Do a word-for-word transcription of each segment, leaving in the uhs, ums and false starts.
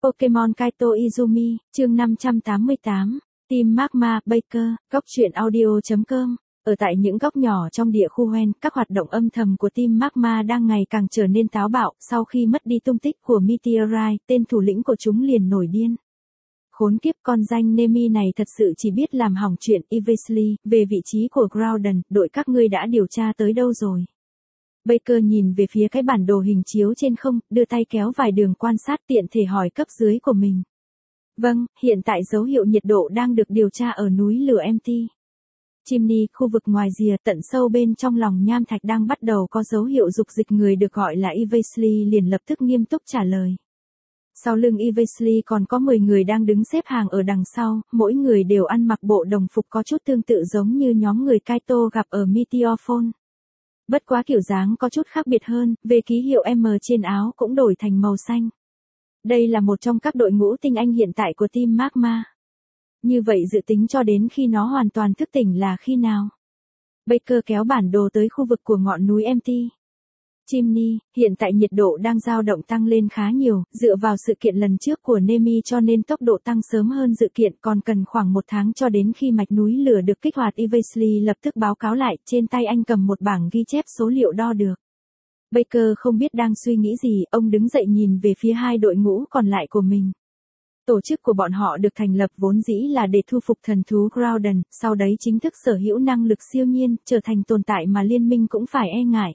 Pokemon Kaito Izumi, chương năm trăm tám mươi tám, Team Magma, Baker, góc truyện audio chấm com. Ở tại những góc nhỏ trong địa khu Hoenn, các hoạt động âm thầm của Team Magma đang ngày càng trở nên táo bạo, sau khi mất đi tung tích của Meteorite, tên thủ lĩnh của chúng liền nổi điên. Khốn kiếp, con danh Nemi này thật sự chỉ biết làm hỏng chuyện. Evasely, về vị trí của Groudon, đội các ngươi đã điều tra tới đâu rồi? Baker nhìn về phía cái bản đồ hình chiếu trên không, đưa tay kéo vài đường quan sát tiện thể hỏi cấp dưới của mình. Vâng, hiện tại dấu hiệu nhiệt độ đang được điều tra ở núi lửa em tê. Chimney, khu vực ngoài rìa tận sâu bên trong lòng nham thạch đang bắt đầu có dấu hiệu dục dịch. Người được gọi là Evasely liền lập tức nghiêm túc trả lời. Sau lưng Evasely còn có mười người đang đứng xếp hàng ở đằng sau, mỗi người đều ăn mặc bộ đồng phục có chút tương tự giống như nhóm người Kaito gặp ở Meteorphone. Bất quá kiểu dáng có chút khác biệt hơn, về ký hiệu M trên áo cũng đổi thành màu xanh. Đây là một trong các đội ngũ tinh anh hiện tại của Team Magma. Như vậy dự tính cho đến khi nó hoàn toàn thức tỉnh là khi nào? Baker kéo bản đồ tới khu vực của ngọn núi em tê. Chimney, hiện tại nhiệt độ đang dao động tăng lên khá nhiều, dựa vào sự kiện lần trước của Nemi cho nên tốc độ tăng sớm hơn dự kiện, còn cần khoảng một tháng cho đến khi mạch núi lửa được kích hoạt. Evasely lập tức báo cáo lại, trên tay anh cầm một bảng ghi chép số liệu đo được. Baker không biết đang suy nghĩ gì, ông đứng dậy nhìn về phía hai đội ngũ còn lại của mình. Tổ chức của bọn họ được thành lập vốn dĩ là để thu phục thần thú Groudon, sau đấy chính thức sở hữu năng lực siêu nhiên, trở thành tồn tại mà liên minh cũng phải e ngại.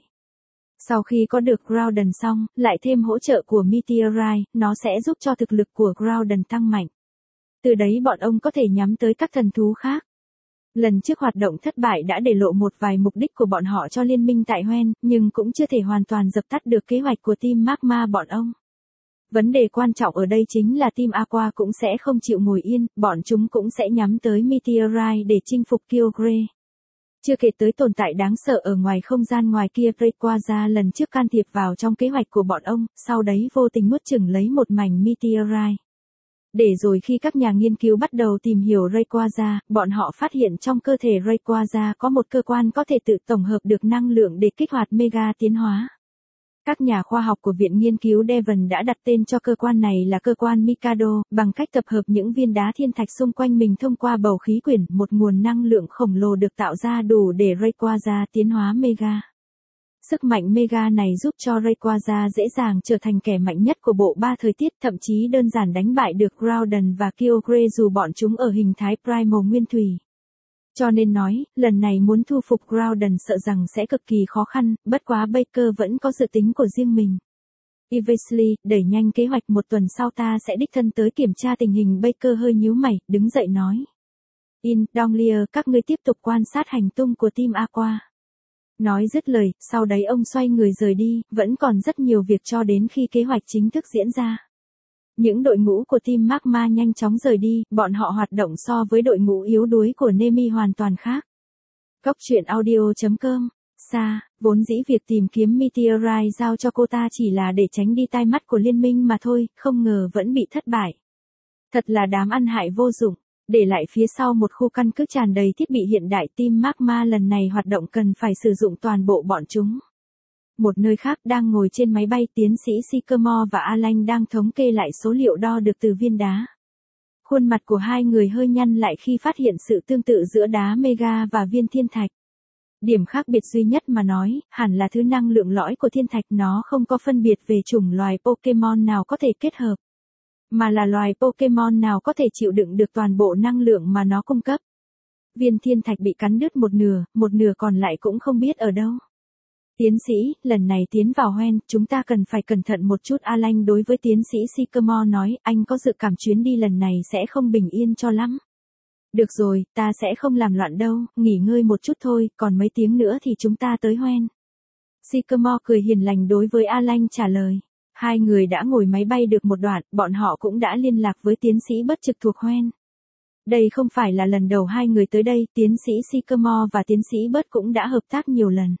Sau khi có được Groudon xong, lại thêm hỗ trợ của Meteorite, nó sẽ giúp cho thực lực của Groudon tăng mạnh. Từ đấy bọn ông có thể nhắm tới các thần thú khác. Lần trước hoạt động thất bại đã để lộ một vài mục đích của bọn họ cho liên minh tại Hoenn, nhưng cũng chưa thể hoàn toàn dập tắt được kế hoạch của Team Magma bọn ông. Vấn đề quan trọng ở đây chính là Team Aqua cũng sẽ không chịu ngồi yên, bọn chúng cũng sẽ nhắm tới Meteorite để chinh phục Kyogre. Chưa kể tới tồn tại đáng sợ ở ngoài không gian ngoài kia. Rayquaza lần trước can thiệp vào trong kế hoạch của bọn ông, sau đấy vô tình nuốt chửng lấy một mảnh Meteorite. Để rồi khi các nhà nghiên cứu bắt đầu tìm hiểu Rayquaza, bọn họ phát hiện trong cơ thể Rayquaza có một cơ quan có thể tự tổng hợp được năng lượng để kích hoạt mega tiến hóa. Các nhà khoa học của Viện Nghiên cứu Devon đã đặt tên cho cơ quan này là cơ quan Mikado, bằng cách tập hợp những viên đá thiên thạch xung quanh mình thông qua bầu khí quyển, một nguồn năng lượng khổng lồ được tạo ra đủ để Rayquaza tiến hóa mega. Sức mạnh mega này giúp cho Rayquaza dễ dàng trở thành kẻ mạnh nhất của bộ ba thời tiết, thậm chí đơn giản đánh bại được Groudon và Kyogre dù bọn chúng ở hình thái Primal Nguyên Thủy. Cho nên nói, lần này muốn thu phục Groudon sợ rằng sẽ cực kỳ khó khăn, bất quá Baker vẫn có dự tính của riêng mình. Evasely, đẩy nhanh kế hoạch, một tuần sau ta sẽ đích thân tới kiểm tra tình hình. Baker hơi nhíu mày, đứng dậy nói. In, Donglia, các ngươi tiếp tục quan sát hành tung của Team Aqua. Nói dứt lời, sau đấy ông xoay người rời đi, vẫn còn rất nhiều việc cho đến khi kế hoạch chính thức diễn ra. Những đội ngũ của Team Magma nhanh chóng rời đi, bọn họ hoạt động so với đội ngũ yếu đuối của Nemi hoàn toàn khác. Góc truyện audio chấm com. Sa, vốn dĩ việc tìm kiếm Meteorite giao cho cô ta chỉ là để tránh đi tai mắt của liên minh mà thôi, không ngờ vẫn bị thất bại. Thật là đám ăn hại vô dụng, để lại phía sau một khu căn cứ tràn đầy thiết bị hiện đại. Team Magma lần này hoạt động cần phải sử dụng toàn bộ bọn chúng. Một nơi khác, đang ngồi trên máy bay, tiến sĩ Sycamore và Alan đang thống kê lại số liệu đo được từ viên đá. Khuôn mặt của hai người hơi nhăn lại khi phát hiện sự tương tự giữa đá mega và viên thiên thạch. Điểm khác biệt duy nhất mà nói, hẳn là thứ năng lượng lõi của thiên thạch, nó không có phân biệt về chủng loài Pokemon nào có thể kết hợp, mà là loài Pokemon nào có thể chịu đựng được toàn bộ năng lượng mà nó cung cấp. Viên thiên thạch bị cắn đứt một nửa, một nửa còn lại cũng không biết ở đâu. Tiến sĩ, lần này tiến vào Hoenn, chúng ta cần phải cẩn thận một chút. Alan đối với tiến sĩ Sycamore nói, anh có dự cảm chuyến đi lần này sẽ không bình yên cho lắm. Được rồi, ta sẽ không làm loạn đâu, nghỉ ngơi một chút thôi, còn mấy tiếng nữa thì chúng ta tới Hoenn. Sycamore cười hiền lành đối với Alan trả lời. Hai người đã ngồi máy bay được một đoạn, bọn họ cũng đã liên lạc với tiến sĩ bất trực thuộc Hoenn. Đây không phải là lần đầu hai người tới đây, tiến sĩ Sycamore và tiến sĩ bất cũng đã hợp tác nhiều lần.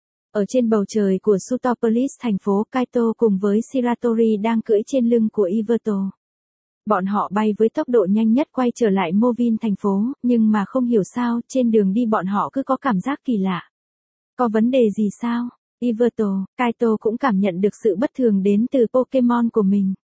Ở trên bầu trời của Sutopolis thành phố, Kaito cùng với Shiratori đang cưỡi trên lưng của Yveltal. Bọn họ bay với tốc độ nhanh nhất quay trở lại Movin thành phố, nhưng mà không hiểu sao, trên đường đi bọn họ cứ có cảm giác kỳ lạ. Có vấn đề gì sao? Yveltal, Kaito cũng cảm nhận được sự bất thường đến từ Pokemon của mình.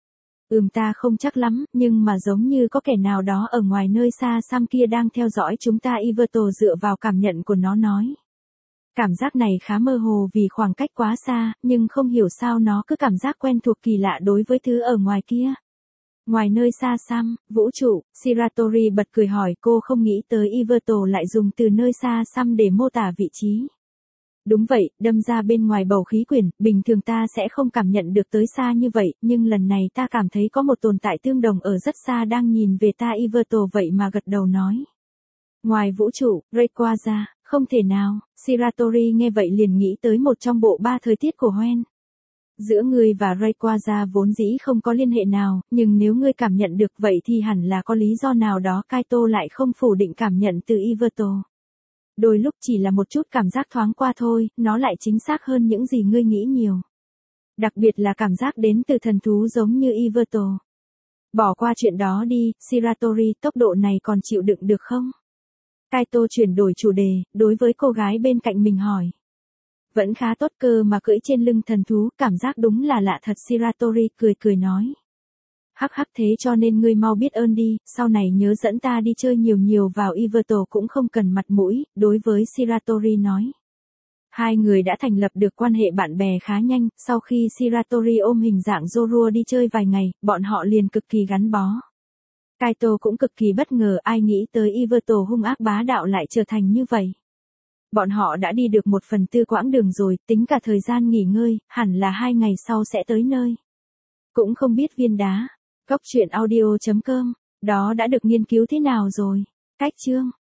Ừm ta không chắc lắm, nhưng mà giống như có kẻ nào đó ở ngoài nơi xa xăm kia đang theo dõi chúng ta. Iverto dựa vào cảm nhận của nó nói. Cảm giác này khá mơ hồ vì khoảng cách quá xa, nhưng không hiểu sao nó cứ cảm giác quen thuộc kỳ lạ đối với thứ ở ngoài kia. Ngoài nơi xa xăm, vũ trụ, Shiratori bật cười hỏi cô không nghĩ tới Iverto lại dùng từ nơi xa xăm để mô tả vị trí. Đúng vậy, đâm ra bên ngoài bầu khí quyển, bình thường ta sẽ không cảm nhận được tới xa như vậy, nhưng lần này ta cảm thấy có một tồn tại tương đồng ở rất xa đang nhìn về ta. Iverto vậy mà gật đầu nói. Ngoài vũ trụ, Rayquaza, không thể nào, Shiratori nghe vậy liền nghĩ tới một trong bộ ba thời tiết của Hoenn. Giữa ngươi và Rayquaza vốn dĩ không có liên hệ nào, nhưng nếu ngươi cảm nhận được vậy thì hẳn là có lý do nào đó. Kaito lại không phủ định cảm nhận từ Iverto. Đôi lúc chỉ là một chút cảm giác thoáng qua thôi, nó lại chính xác hơn những gì ngươi nghĩ nhiều. Đặc biệt là cảm giác đến từ thần thú giống như Iverto. Bỏ qua chuyện đó đi, Shiratori, tốc độ này còn chịu đựng được không? Kaito chuyển đổi chủ đề, đối với cô gái bên cạnh mình hỏi. Vẫn khá tốt cơ mà cưỡi trên lưng thần thú, cảm giác đúng là lạ thật. Shiratori cười cười nói. Hắc hắc thế cho nên ngươi mau biết ơn đi, sau này nhớ dẫn ta đi chơi nhiều nhiều vào. Iverto cũng không cần mặt mũi, đối với Shiratori nói. Hai người đã thành lập được quan hệ bạn bè khá nhanh, sau khi Shiratori ôm hình dạng Zorua đi chơi vài ngày, bọn họ liền cực kỳ gắn bó. Kaito cũng cực kỳ bất ngờ, ai nghĩ tới Iverto hung ác bá đạo lại trở thành như vậy. Bọn họ đã đi được một phần tư quãng đường rồi, tính cả thời gian nghỉ ngơi, hẳn là hai ngày sau sẽ tới nơi. Cũng không biết viên đá. Góc truyện audio chấm com, đó đã được nghiên cứu thế nào rồi? Cách chương